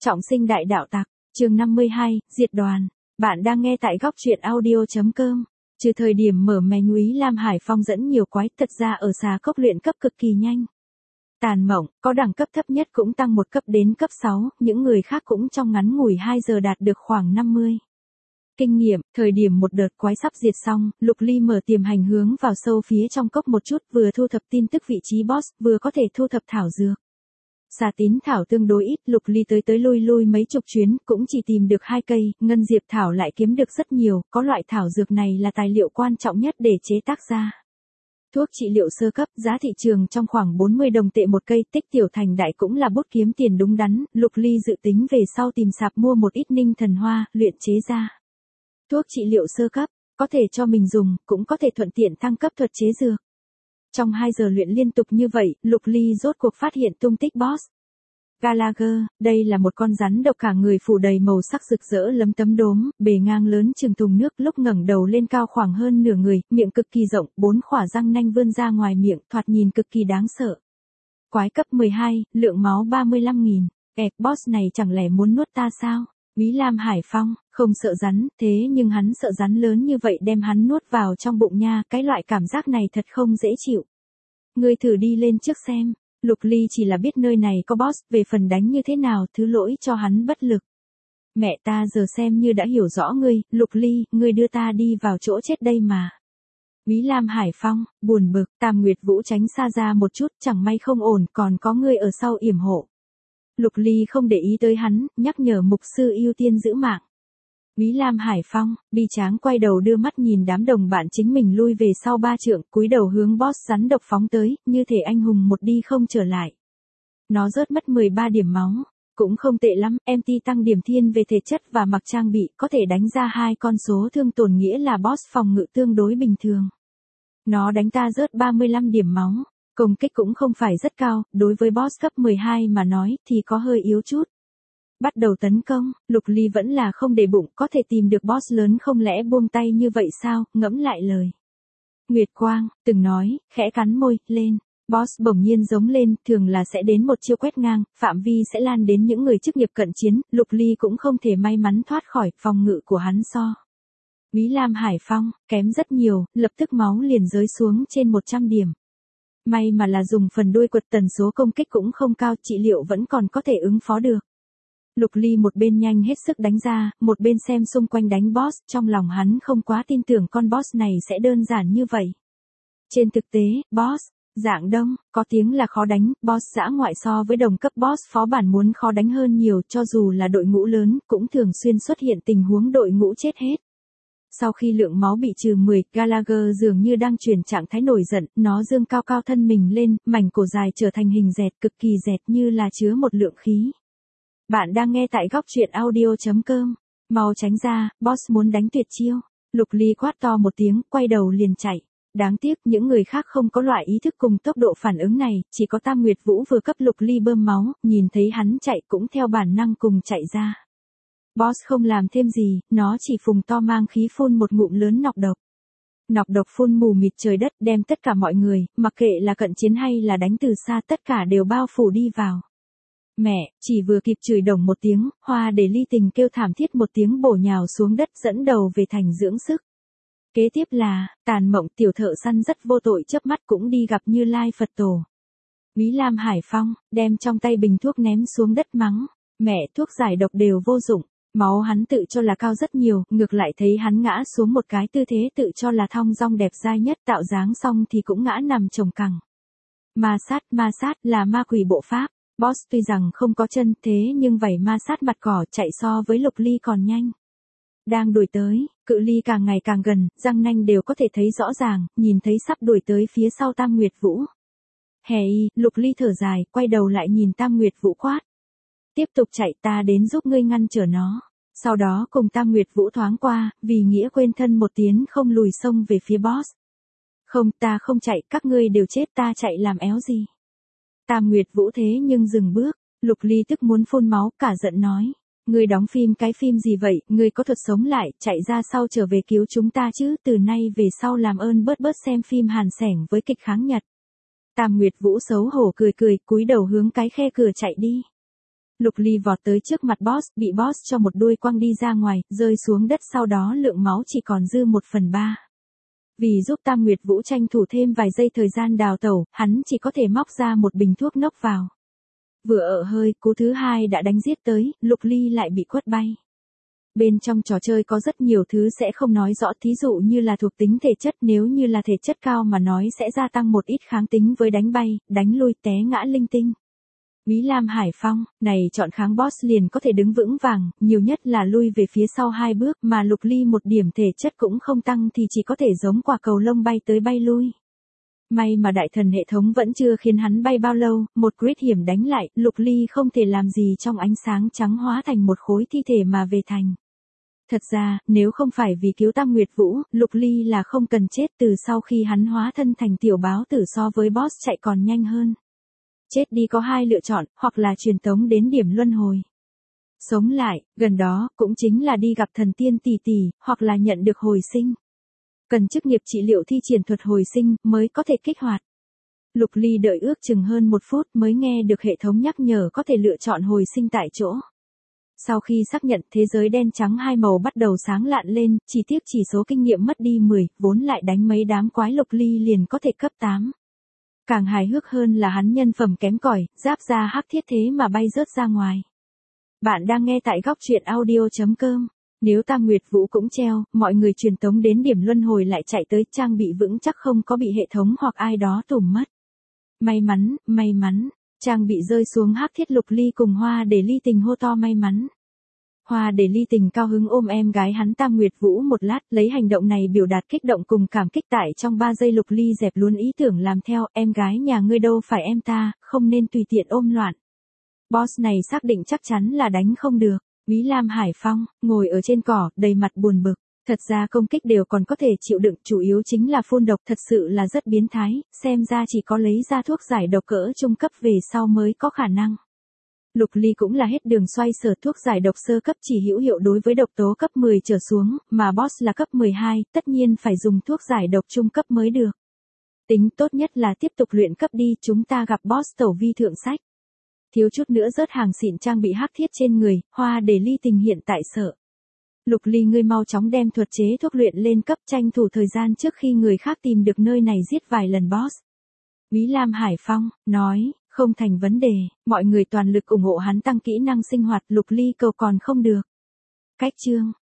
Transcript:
Trọng sinh đại đạo tặc, chương 52, diệt đoàn. Bạn đang nghe tại góc truyện audio.com. Trừ thời điểm mở mèo Úy Lam Hải Phong dẫn nhiều quái, thật ra ở xà cốc luyện cấp cực kỳ nhanh. Tàn mộng, có đẳng cấp thấp nhất cũng tăng một cấp đến cấp 6, những người khác cũng trong ngắn ngủi 2 giờ đạt được khoảng 50. Kinh nghiệm, thời điểm một đợt quái sắp diệt xong, Lục Ly mở tiềm hành hướng vào sâu phía trong cốc một chút, vừa thu thập tin tức vị trí boss, vừa có thể thu thập thảo dược. Xà tín thảo tương đối ít, Lục Ly tới lui mấy chục chuyến, cũng chỉ tìm được 2 cây, ngân diệp thảo lại kiếm được rất nhiều, có loại thảo dược này là tài liệu quan trọng nhất để chế tác ra. Thuốc trị liệu sơ cấp, giá thị trường trong khoảng 40 đồng tệ một cây, tích tiểu thành đại cũng là bút kiếm tiền đúng đắn, Lục Ly dự tính về sau tìm sạp mua một ít ninh thần hoa, luyện chế ra. Thuốc trị liệu sơ cấp, có thể cho mình dùng, cũng có thể thuận tiện thăng cấp thuật chế dược. Trong 2 giờ luyện liên tục như vậy, Lục Ly rốt cuộc phát hiện tung tích boss. Gallagher, đây là một con rắn độc cả người phủ đầy màu sắc rực rỡ lấm tấm đốm, bề ngang lớn chừng thùng nước, lúc ngẩng đầu lên cao khoảng hơn nửa người, miệng cực kỳ rộng, 4 khỏa răng nanh vươn ra ngoài miệng, thoạt nhìn cực kỳ đáng sợ. Quái cấp 12, lượng máu 35.000, boss này chẳng lẽ muốn nuốt ta sao? Úy Lam Hải Phong, không sợ rắn, thế nhưng hắn sợ rắn lớn như vậy đem hắn nuốt vào trong bụng nha, cái loại cảm giác này thật không dễ chịu. Ngươi thử đi lên trước xem. Lục Ly chỉ là biết nơi này có boss, về phần đánh như thế nào, thứ lỗi cho hắn bất lực. Mẹ ta giờ xem như đã hiểu rõ ngươi, Lục Ly, ngươi đưa ta đi vào chỗ chết đây mà. Úy Lam Hải Phong, buồn bực, Tam Nguyệt Vũ tránh xa ra một chút, chẳng may không ổn, còn có ngươi ở sau yểm hộ. Lục Ly không để ý tới hắn, nhắc nhở mục sư ưu tiên giữ mạng. Úy Lam Hải Phong, bi tráng quay đầu đưa mắt nhìn đám đồng bạn chính mình lui về sau 3 trượng, cúi đầu hướng boss rắn độc phóng tới, như thể anh hùng một đi không trở lại. Nó rớt mất 13 điểm máu, cũng không tệ lắm, MT tăng điểm thiên về thể chất và mặc trang bị, có thể đánh ra 2 con số thương tổn, nghĩa là boss phòng ngự tương đối bình thường. Nó đánh ta rớt 35 điểm máu, công kích cũng không phải rất cao, đối với boss cấp 12 mà nói thì có hơi yếu chút. Bắt đầu tấn công, Lục Ly vẫn là không để bụng, có thể tìm được boss lớn không lẽ buông tay như vậy sao, ngẫm lại lời. Nguyệt Quang, từng nói, khẽ cắn môi, lên, boss bỗng nhiên giống lên, thường là sẽ đến một chiêu quét ngang, phạm vi sẽ lan đến những người chức nghiệp cận chiến, Lục Ly cũng không thể may mắn thoát khỏi, phòng ngự của hắn so. Úy Lam Hải Phong, kém rất nhiều, lập tức máu liền rơi xuống trên 100 điểm. May mà là dùng phần đuôi quật, tần số công kích cũng không cao, trị liệu vẫn còn có thể ứng phó được. Lục Ly một bên nhanh hết sức đánh ra, một bên xem xung quanh đánh boss, trong lòng hắn không quá tin tưởng con boss này sẽ đơn giản như vậy. Trên thực tế, boss, dạng đông, có tiếng là khó đánh, boss dã ngoại so với đồng cấp boss phó bản muốn khó đánh hơn nhiều, cho dù là đội ngũ lớn, cũng thường xuyên xuất hiện tình huống đội ngũ chết hết. Sau khi lượng máu bị trừ 10, Gallagher dường như đang chuyển trạng thái nổi giận, nó dương cao cao thân mình lên, mảnh cổ dài trở thành hình dẹt, cực kỳ dẹt như là chứa một lượng khí. Bạn đang nghe tại góc truyện audio.com. Mau tránh ra, boss muốn đánh tuyệt chiêu. Lục Ly quát to một tiếng, quay đầu liền chạy. Đáng tiếc những người khác không có loại ý thức cùng tốc độ phản ứng này, chỉ có Tam Nguyệt Vũ vừa cấp Lục Ly bơm máu, nhìn thấy hắn chạy cũng theo bản năng cùng chạy ra. Boss không làm thêm gì, nó chỉ phùng to mang khí phun một ngụm lớn nọc độc. Nọc độc phun mù mịt trời đất, đem tất cả mọi người, mặc kệ là cận chiến hay là đánh từ xa, tất cả đều bao phủ đi vào. Mẹ, chỉ vừa kịp chửi đồng một tiếng, Hoa để ly tình kêu thảm thiết một tiếng bổ nhào xuống đất dẫn đầu về thành dưỡng sức. Kế tiếp là, tàn mộng, tiểu thợ săn rất vô tội chớp mắt cũng đi gặp Như Lai Phật Tổ. Úy Lam Hải Phong, đem trong tay bình thuốc ném xuống đất mắng, mẹ, thuốc giải độc đều vô dụng, máu hắn tự cho là cao rất nhiều, ngược lại thấy hắn ngã xuống một cái tư thế tự cho là thong dong đẹp dai nhất, tạo dáng xong thì cũng ngã nằm chồng cẳng. Ma sát là ma quỷ bộ pháp. Boss tuy rằng không có chân, thế nhưng vảy ma sát mặt cỏ, chạy so với Lục Ly còn nhanh. Đang đuổi tới, cự ly càng ngày càng gần, răng nanh đều có thể thấy rõ ràng, nhìn thấy sắp đuổi tới phía sau Tam Nguyệt Vũ. Lục Ly thở dài, quay đầu lại nhìn Tam Nguyệt Vũ quát. Tiếp tục chạy, ta đến giúp ngươi ngăn trở nó. Sau đó cùng Tam Nguyệt Vũ thoáng qua, vì nghĩa quên thân một tiếng không lùi xông về phía boss. Không, ta không chạy, các ngươi đều chết, ta chạy làm éo gì. Tam Nguyệt Vũ thế nhưng dừng bước, Lục Ly tức muốn phun máu, cả giận nói. Ngươi đóng phim cái phim gì vậy, ngươi có thuật sống lại, chạy ra sau trở về cứu chúng ta chứ, từ nay về sau làm ơn bớt xem phim hàn sẻng với kịch kháng Nhật. Tam Nguyệt Vũ xấu hổ cười, cúi đầu hướng cái khe cửa chạy đi. Lục Ly vọt tới trước mặt boss, bị boss cho một đuôi quăng đi ra ngoài, rơi xuống đất sau đó lượng máu chỉ còn dư 1/3. Vì giúp Tam Nguyệt Vũ tranh thủ thêm vài giây thời gian đào tẩu, hắn chỉ có thể móc ra một bình thuốc nốc vào. Vừa ở hơi, cú thứ hai đã đánh giết tới, Lục Ly lại bị quất bay. Bên trong trò chơi có rất nhiều thứ sẽ không nói rõ, thí dụ như là thuộc tính thể chất, nếu như là thể chất cao mà nói sẽ gia tăng một ít kháng tính với đánh bay, đánh lui, té ngã linh tinh. Úy Lam Hải Phong, này chọn kháng boss liền có thể đứng vững vàng, nhiều nhất là lui về phía sau 2 bước, mà Lục Ly một điểm thể chất cũng không tăng thì chỉ có thể giống quả cầu lông bay tới bay lui. May mà đại thần hệ thống vẫn chưa khiến hắn bay bao lâu, một crit hiểm đánh lại, Lục Ly không thể làm gì trong ánh sáng trắng hóa thành một khối thi thể mà về thành. Thật ra, nếu không phải vì cứu Tam Nguyệt Vũ, Lục Ly là không cần chết, từ sau khi hắn hóa thân thành tiểu báo tử so với boss chạy còn nhanh hơn. Chết đi có 2 lựa chọn, hoặc là truyền tống đến điểm luân hồi. Sống lại, gần đó, cũng chính là đi gặp thần tiên tỷ tỷ, hoặc là nhận được hồi sinh. Cần chức nghiệp trị liệu thi triển thuật hồi sinh, mới có thể kích hoạt. Lục Ly đợi ước chừng hơn 1 phút mới nghe được hệ thống nhắc nhở có thể lựa chọn hồi sinh tại chỗ. Sau khi xác nhận, thế giới đen trắng 2 màu bắt đầu sáng lạn lên, chỉ tiếc chỉ số kinh nghiệm mất đi 10, vốn lại đánh mấy đám quái Lục Ly liền có thể cấp 8. Càng hài hước hơn là hắn nhân phẩm kém cỏi, giáp da hắc thiết thế mà bay rớt ra ngoài. Bạn đang nghe tại góc truyện audio.com. Nếu Tam Nguyệt Vũ cũng treo, mọi người truyền tống đến điểm luân hồi lại chạy tới, trang bị vững chắc không có bị hệ thống hoặc ai đó tủm mất. May mắn, trang bị rơi xuống hắc thiết. Lục Ly cùng Hoa Để Ly Tình hô to may mắn. Hoa Để Ly Tình cao hứng ôm em gái hắn Tam Nguyệt Vũ một lát, lấy hành động này biểu đạt kích động cùng cảm kích. Tại trong 3 giây Lục Ly dẹp luôn ý tưởng làm theo, em gái nhà ngươi đâu phải em ta, không nên tùy tiện ôm loạn. Boss này xác định chắc chắn là đánh không được. Úy Lam Hải Phong, ngồi ở trên cỏ, đầy mặt buồn bực. Thật ra công kích đều còn có thể chịu đựng, chủ yếu chính là phun độc thật sự là rất biến thái, xem ra chỉ có lấy ra thuốc giải độc cỡ trung cấp về sau mới có khả năng. Lục Ly cũng là hết đường xoay sở, thuốc giải độc sơ cấp chỉ hữu hiệu đối với độc tố cấp 10 trở xuống, mà boss là cấp 12, tất nhiên phải dùng thuốc giải độc trung cấp mới được. Tính tốt nhất là tiếp tục luyện cấp đi, chúng ta gặp boss tẩu vi thượng sách. Thiếu chút nữa rớt hàng xịn trang bị hắc thiết trên người, Hoa Để Ly Tình hiện tại sợ. Lục Ly ngươi mau chóng đem thuật chế thuốc luyện lên cấp, tranh thủ thời gian trước khi người khác tìm được nơi này giết vài lần boss. Úy Lam Hải Phong, nói, không thành vấn đề, mọi người toàn lực ủng hộ hắn tăng kỹ năng sinh hoạt. Lục Ly cầu còn không được. Cách chương.